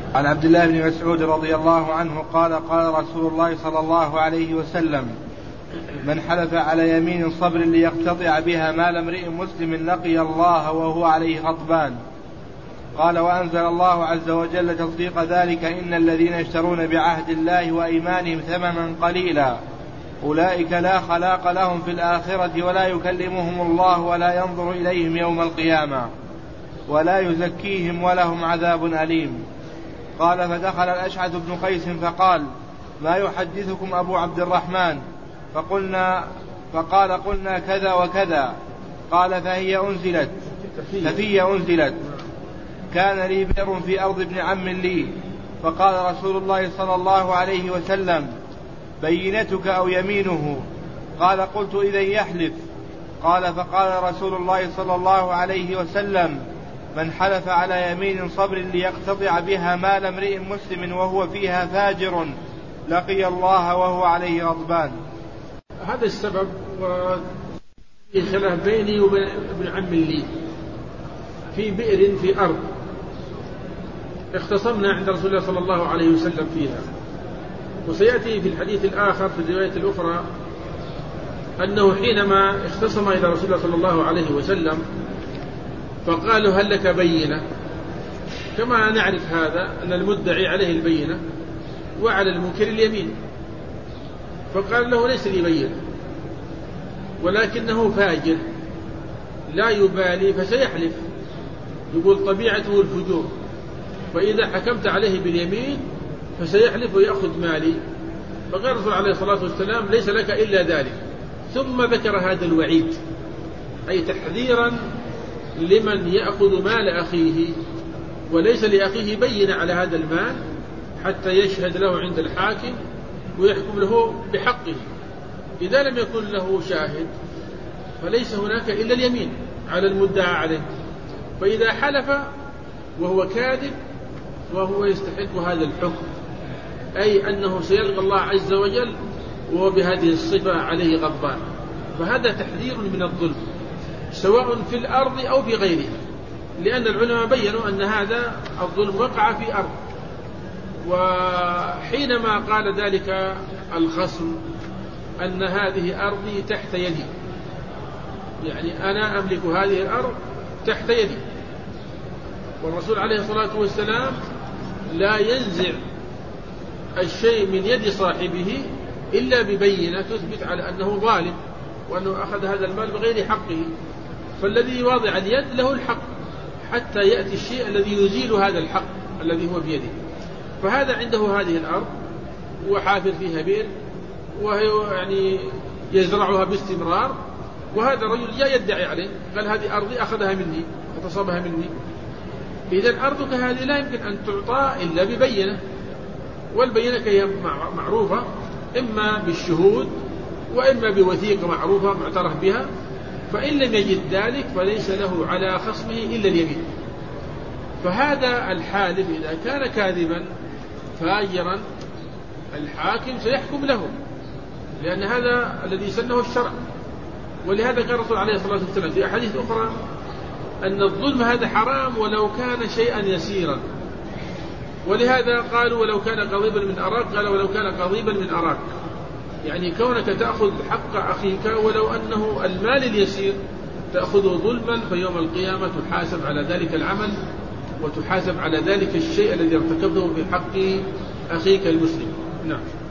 عن عبد الله بن مسعود رضي الله عنه قال قال رسول الله صلى الله عليه وسلم: من حلف على يمين صبر ليقتطع بها مال امرئ مسلم لقي الله وهو عليه غضبان. قال: وأنزل الله عز وجل تصديق ذلك: إن الذين يشترون بعهد الله وأيمانهم ثمنا قليلا أولئك لا خلاق لهم في الآخرة ولا يكلمهم الله ولا ينظر إليهم يوم القيامة ولا يزكيهم ولهم عذاب أليم. قال: فدخل الأشعث بن قيس فقال: ما يحدثكم أبو عبد الرحمن؟ فقال: قلنا كذا وكذا. قال: ففي أنزلت كان لي بئر في أرض ابن عم لي، فقال رسول الله صلى الله عليه وسلم: بينتك أو يمينه؟ قال: قلت: إذن يحلف. قال: فقال رسول الله صلى الله عليه وسلم: من حلف على يمين صبر ليقتطع بها مال امرئ مسلم وهو فيها فاجر لقي الله وهو عليه غضبان. هذا السبب خلاف بيني وبين ابن عم لي في بئر في أرض اختصمنا عند رسول الله صلى الله عليه وسلم فيها. وسيأتي في الحديث الآخر في الرواية الأخرى أنه حينما اختصم إلى رسول الله صلى الله عليه وسلم فقالوا: هل لك بينة؟ كما نعرف هذا أن المدعي عليه البينة وعلى المنكر اليمين. فقال له: ليس لي بينة ولكنه فاجر لا يبالي فسيحلف، يقول طبيعته الفجور، فإذا حكمت عليه باليمين فسيحلف ويأخذ مالي. فقال الرسول عليه الصلاة والسلام: ليس لك إلا ذلك. ثم ذكر هذا الوعيد، أي تحذيرا لمن يأخذ مال أخيه وليس لأخيه بينة على هذا المال حتى يشهد له عند الحاكم ويحكم له بحقه. إذا لم يكن له شاهد فليس هناك إلا اليمين على المدعى عليه، فإذا حلف وهو كاذب وهو يستحق هذا الحكم، أي أنه سيلقى الله عز وجل وهو بهذه الصفة عليه غضبان. فهذا تحذير من الظلم سواء في الأرض أو في غيرها، لأن العلماء بيّنوا أن هذا الظلم وقع في أرض. وحينما قال ذلك الخصم أن هذه أرضي تحت يدي، يعني أنا أملك هذه الأرض تحت يدي، والرسول عليه الصلاة والسلام لا ينزع الشيء من يد صاحبه إلا ببينة تثبت على أنه ظالم وأنه أخذ هذا المال بغير حقه. فالذي واضع اليد له الحق حتى يأتي الشيء الذي يزيل هذا الحق الذي هو بيده. فهذا عنده هذه الأرض وحافر فيها بئر وهي يعني يزرعها باستمرار، وهذا الرجل جاء يدعي عليه قال: هذه أرضي أخذها مني اغتصبها مني. إذن أرضك هذه لا يمكن أن تعطى إلا ببينة، والبينة هي معروفة إما بالشهود وإما بوثيقة معروفة معترف بها. فإن لم يجد ذلك فليس له على خصمه إلا اليمين. فهذا الحالف إذا كان كاذبا فاجرا الحاكم سيحكم له، لأن هذا الذي سنه الشرع. ولهذا قال الرسول عليه الصلاة والسلام في أحاديث أخرى أن الظلم هذا حرام ولو كان شيئا يسيرا. ولهذا قالوا: ولو كان قضيبا من أراك، قال: ولو كان قضيبا من أراك، يعني كونك تأخذ حق أخيك ولو أنه المال اليسير تأخذه ظلما، فيوم القيامة تحاسب على ذلك العمل وتحاسب على ذلك الشيء الذي ارتكبته في حق أخيك المسلم. نعم.